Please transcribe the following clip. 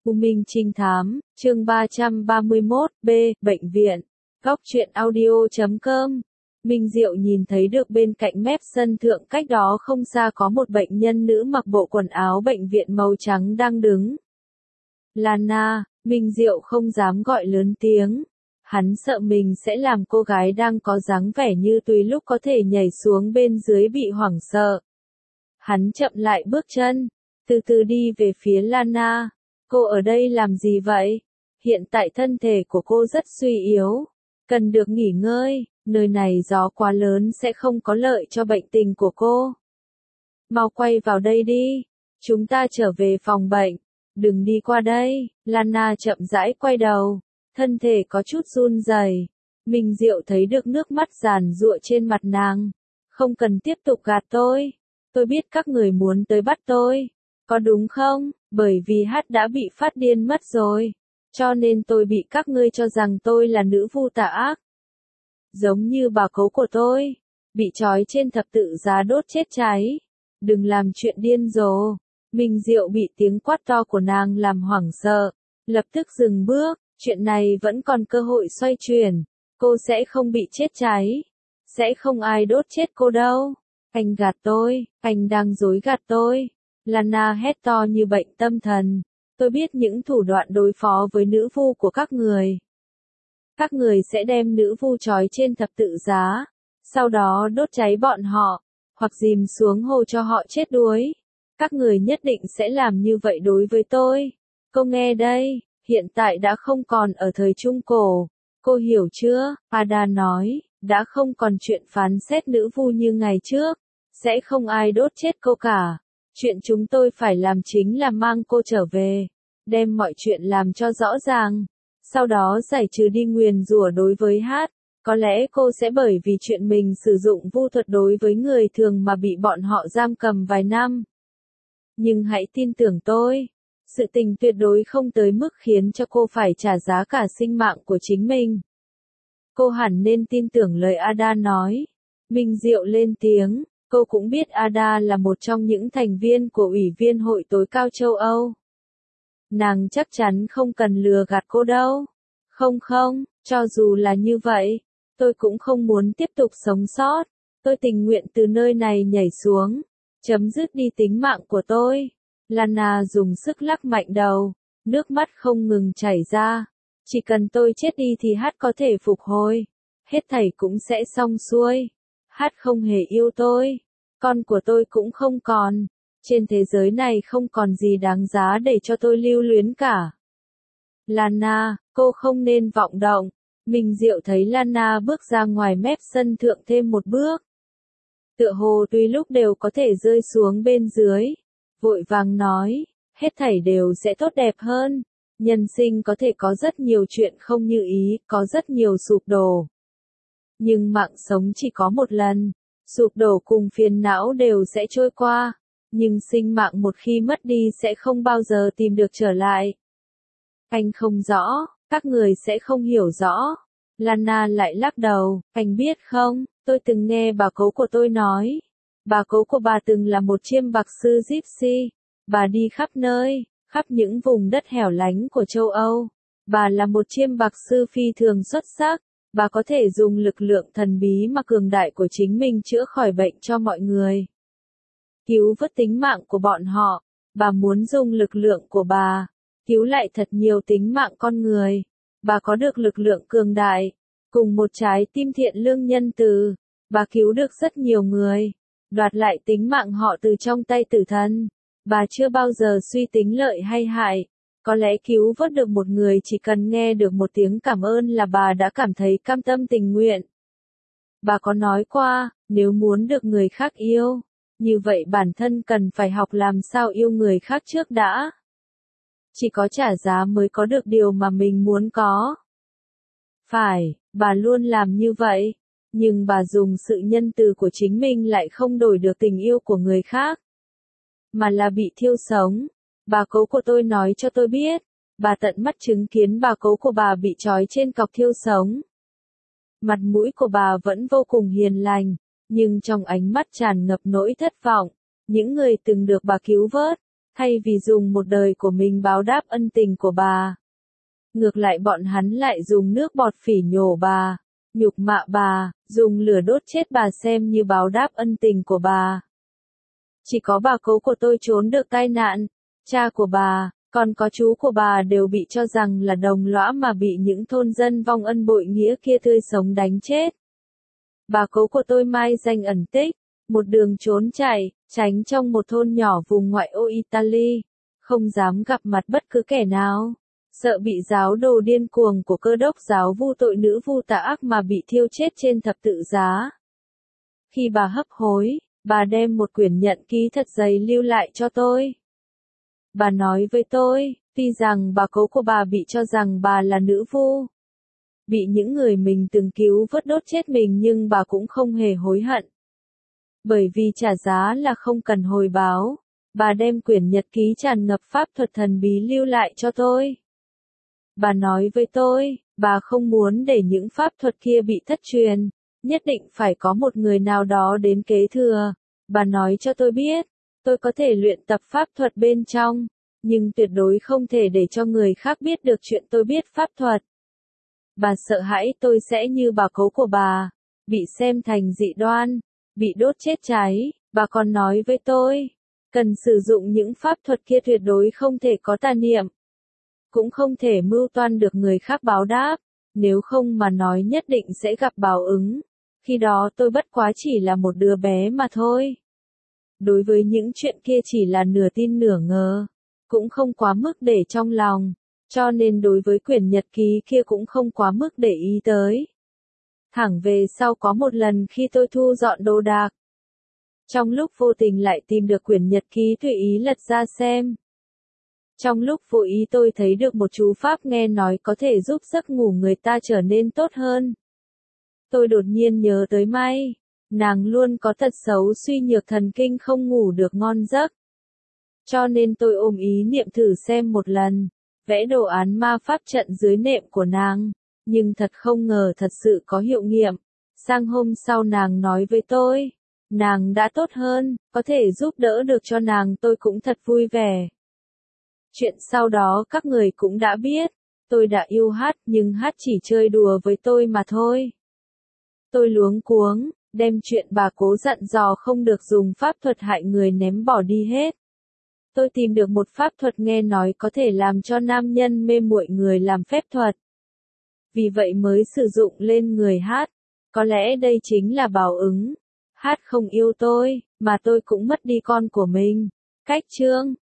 U Minh Trinh Thám, chương 331, B, Bệnh viện. Góc truyện audio.com. Minh Diệu nhìn thấy được bên cạnh mép sân thượng cách đó không xa có một bệnh nhân nữ mặc bộ quần áo bệnh viện màu trắng đang đứng. Lana, Minh Diệu không dám gọi lớn tiếng. Hắn sợ mình sẽ làm cô gái đang có dáng vẻ như tùy lúc có thể nhảy xuống bên dưới bị hoảng sợ. Hắn chậm lại bước chân, từ từ đi về phía Lana. Cô ở đây làm gì vậy? Hiện tại thân thể của cô rất suy yếu, cần được nghỉ ngơi, nơi này gió quá lớn sẽ không có lợi cho bệnh tình của cô. Mau quay vào đây đi, chúng ta trở về phòng bệnh, đừng đi qua đây. Lana chậm rãi quay đầu, thân thể có chút run rẩy. Minh Diệu thấy được nước mắt giàn giụa trên mặt nàng. Không cần tiếp tục gạt tôi biết các người muốn tới bắt tôi, có đúng không? Bởi vì Hát đã bị phát điên mất rồi, cho nên tôi bị các ngươi cho rằng tôi là nữ vu tà ác. Giống như bà cố của tôi, bị trói trên thập tự giá đốt chết cháy. Đừng làm chuyện điên rồ. Minh Diệu bị tiếng quát to của nàng làm hoảng sợ, lập tức dừng bước. Chuyện này vẫn còn cơ hội xoay chuyển, cô sẽ không bị chết cháy, sẽ không ai đốt chết cô đâu. Anh gạt tôi, anh đang dối gạt tôi. Lana hét to như bệnh tâm thần. Tôi biết những thủ đoạn đối phó với nữ vu của các người. Các người sẽ đem nữ vu trói trên thập tự giá, sau đó đốt cháy bọn họ, hoặc dìm xuống hồ cho họ chết đuối. Các người nhất định sẽ làm như vậy đối với tôi. Cô nghe đây, hiện tại đã không còn ở thời Trung Cổ. Cô hiểu chưa? Ada nói, đã không còn chuyện phán xét nữ vu như ngày trước. Sẽ không ai đốt chết cô cả. Chuyện chúng tôi phải làm chính là mang cô trở về, đem mọi chuyện làm cho rõ ràng, sau đó giải trừ đi nguyền rủa đối với Hát. Có lẽ cô sẽ bởi vì chuyện mình sử dụng vu thuật đối với người thường mà bị bọn họ giam cầm vài năm. Nhưng hãy tin tưởng tôi, sự tình tuyệt đối không tới mức khiến cho cô phải trả giá cả sinh mạng của chính mình. Cô hẳn nên tin tưởng lời Ada nói. Minh Diệu lên tiếng. Cô cũng biết Ada là một trong những thành viên của Ủy viên Hội tối cao châu Âu. Nàng chắc chắn không cần lừa gạt cô đâu. Không, cho dù là như vậy, tôi cũng không muốn tiếp tục sống sót. Tôi tình nguyện từ nơi này nhảy xuống, chấm dứt đi tính mạng của tôi. Lana dùng sức lắc mạnh đầu, nước mắt không ngừng chảy ra. Chỉ cần tôi chết đi thì Hát có thể phục hồi. Hết thảy cũng sẽ xong xuôi. Hát không hề yêu tôi, con của tôi cũng không còn, trên thế giới này không còn gì đáng giá để cho tôi lưu luyến cả. Lana, cô không nên vọng động. Minh Diệu thấy Lana bước ra ngoài mép sân thượng thêm một bước. Tựa hồ tuy lúc đều có thể rơi xuống bên dưới, vội vàng nói, hết thảy đều sẽ tốt đẹp hơn. Nhân sinh có thể có rất nhiều chuyện không như ý, có rất nhiều sụp đổ. Nhưng mạng sống chỉ có một lần, sụp đổ cùng phiền não đều sẽ trôi qua, nhưng sinh mạng một khi mất đi sẽ không bao giờ tìm được trở lại. Anh không rõ, các người sẽ không hiểu rõ. Lana lại lắc đầu, anh biết không, tôi từng nghe bà cố của tôi nói. Bà cố của bà từng là một chiêm bạc sư Gypsy, bà đi khắp nơi, khắp những vùng đất hẻo lánh của châu Âu. Bà là một chiêm bạc sư phi thường xuất sắc. Bà có thể dùng lực lượng thần bí mà cường đại của chính mình chữa khỏi bệnh cho mọi người, cứu vớt tính mạng của bọn họ. Bà muốn dùng lực lượng của bà cứu lại thật nhiều tính mạng con người. Bà có được lực lượng cường đại, cùng một trái tim thiện lương nhân từ. Bà cứu được rất nhiều người, đoạt lại tính mạng họ từ trong tay tử thần. Bà chưa bao giờ suy tính lợi hay hại. Có lẽ cứu vớt được một người chỉ cần nghe được một tiếng cảm ơn là bà đã cảm thấy cam tâm tình nguyện. Bà có nói qua, nếu muốn được người khác yêu, như vậy bản thân cần phải học làm sao yêu người khác trước đã. Chỉ có trả giá mới có được điều mà mình muốn có. Phải, bà luôn làm như vậy, nhưng bà dùng sự nhân từ của chính mình lại không đổi được tình yêu của người khác, mà là bị thiêu sống. Bà cố của tôi nói cho tôi biết, bà tận mắt chứng kiến bà cố của bà bị trói trên cọc thiêu sống. Mặt mũi của bà vẫn vô cùng hiền lành, nhưng trong ánh mắt tràn ngập nỗi thất vọng. Những người từng được bà cứu vớt, thay vì dùng một đời của mình báo đáp ân tình của bà. Ngược lại bọn hắn lại dùng nước bọt phỉ nhổ bà, nhục mạ bà, dùng lửa đốt chết bà xem như báo đáp ân tình của bà. Chỉ có bà cố của tôi trốn được tai nạn, cha của bà, còn có chú của bà đều bị cho rằng là đồng lõa mà bị những thôn dân vong ân bội nghĩa kia tươi sống đánh chết. Bà cố của tôi mai danh ẩn tích, một đường trốn chạy, tránh trong một thôn nhỏ vùng ngoại ô Italy, không dám gặp mặt bất cứ kẻ nào, sợ bị giáo đồ điên cuồng của cơ đốc giáo vu tội nữ vu tà ác mà bị thiêu chết trên thập tự giá. Khi bà hấp hối, bà đem một quyển nhật ký thật dày lưu lại cho tôi. Bà nói với tôi, tuy rằng bà cố của bà bị cho rằng bà là nữ vu, bị những người mình từng cứu vớt đốt chết mình nhưng bà cũng không hề hối hận. Bởi vì trả giá là không cần hồi báo, bà đem quyển nhật ký tràn ngập pháp thuật thần bí lưu lại cho tôi. Bà nói với tôi, bà không muốn để những pháp thuật kia bị thất truyền, nhất định phải có một người nào đó đến kế thừa. Bà nói cho tôi biết, tôi có thể luyện tập pháp thuật bên trong, nhưng tuyệt đối không thể để cho người khác biết được chuyện tôi biết pháp thuật. Bà sợ hãi tôi sẽ như bà cố của bà, bị xem thành dị đoan, bị đốt chết cháy. Bà còn nói với tôi, cần sử dụng những pháp thuật kia tuyệt đối không thể có tà niệm, cũng không thể mưu toan được người khác báo đáp, nếu không mà nói nhất định sẽ gặp báo ứng. Khi đó tôi bất quá chỉ là một đứa bé mà thôi. Đối với những chuyện kia chỉ là nửa tin nửa ngờ, cũng không quá mức để trong lòng, cho nên đối với quyển nhật ký kia cũng không quá mức để ý tới. Thẳng về sau có một lần khi tôi thu dọn đồ đạc, trong lúc vô tình lại tìm được quyển nhật ký tùy ý lật ra xem. Trong lúc vô ý tôi thấy được một chú pháp nghe nói có thể giúp giấc ngủ người ta trở nên tốt hơn. Tôi đột nhiên nhớ tới May, nàng luôn có tật xấu suy nhược thần kinh không ngủ được ngon giấc. Cho nên tôi ôm ý niệm thử xem một lần, vẽ đồ án ma pháp trận dưới nệm của nàng, nhưng thật không ngờ thật sự có hiệu nghiệm. Sang hôm sau nàng nói với tôi, nàng đã tốt hơn, có thể giúp đỡ được cho nàng, tôi cũng thật vui vẻ. Chuyện sau đó các người cũng đã biết, tôi đã yêu Hát nhưng Hát chỉ chơi đùa với tôi mà thôi. Tôi luống cuống, đem chuyện bà cố dặn dò không được dùng pháp thuật hại người ném bỏ đi hết. Tôi tìm được một pháp thuật nghe nói có thể làm cho nam nhân mê muội người làm phép thuật. Vì vậy mới sử dụng lên người Hát. Có lẽ đây chính là báo ứng. Hát không yêu tôi, mà tôi cũng mất đi con của mình. Cách chương